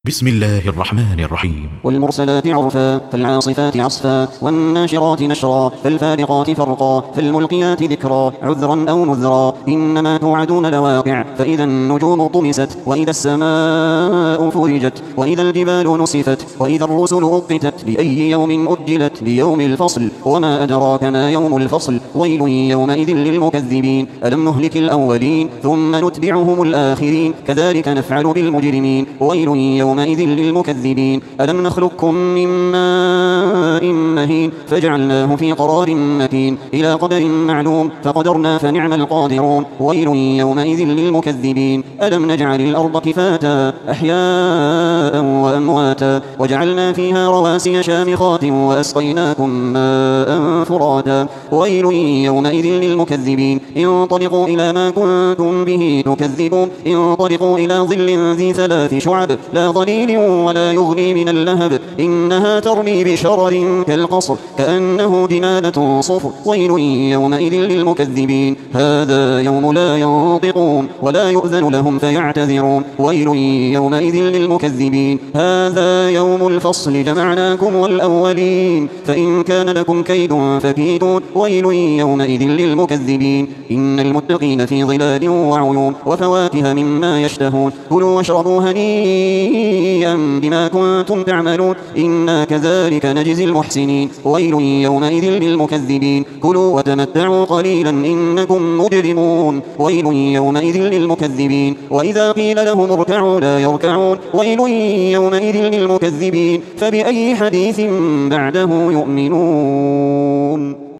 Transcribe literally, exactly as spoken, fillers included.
بسم الله الرحمن الرحيم. والمرسلات عرفا فالعاصفات عصفا والناشرات نشرا فالفارقات فرقا فالملقيات ذكرا عذرا أو نذرا إنما توعدون لواقع فإذا النجوم طمست وإذا السماء فرجت وإذا الجبال نسفت وإذا الرسل أقتت لأي يوم أجلت ليوم الفصل وما أدراك ما يوم الفصل ويل يومئذ للمكذبين ألم نهلك الأولين ثم نتبعهم الآخرين كذلك نفعل بالمجرمين ويل يومئذ للمكذبين ألم نخلقكم من ماء مهين فجعلناه في قرار مكين إلى قدر معلوم فقدرنا فنعم القادرون ويل يومئذ للمكذبين ألم نجعل الأرض كفاتا أحياء وأمواتا وجعلنا فيها رواسي شامخات وأسقيناكم ماء فراتا ويل يومئذ للمكذبين انطلقوا إلى ما كنتم به تكذبون انطلقوا إلى ظل ذي ثلاث شعب لا ظليل ولا يغني من اللهب إنها ترمي بشرر كالقصر كأنه جمالة صفر ويل يومئذ للمكذبين هذا يوم لا ينطقون ولا يؤذن لهم فيعتذرون ويل يومئذ للمكذبين هذا يوم الفصل جمعناكم والأولين فإن كان لكم كيد فكيدون ويل يومئذ للمكذبين إن المتقين في ظلال وعيون وفواكه مما يشتهون كلوا واشربوا هنيئا بما كنتم تعملون إنا كذلك نجزي المحسنين ويل يومئذ للمكذبين كلوا وتمتعوا قليلا إنكم مجرمون ويل يومئذ للمكذبين وإذا قيل لهم اركعوا لا يركعون ويل يومئذ للمكذبين فبأي حديث بعده يؤمنون.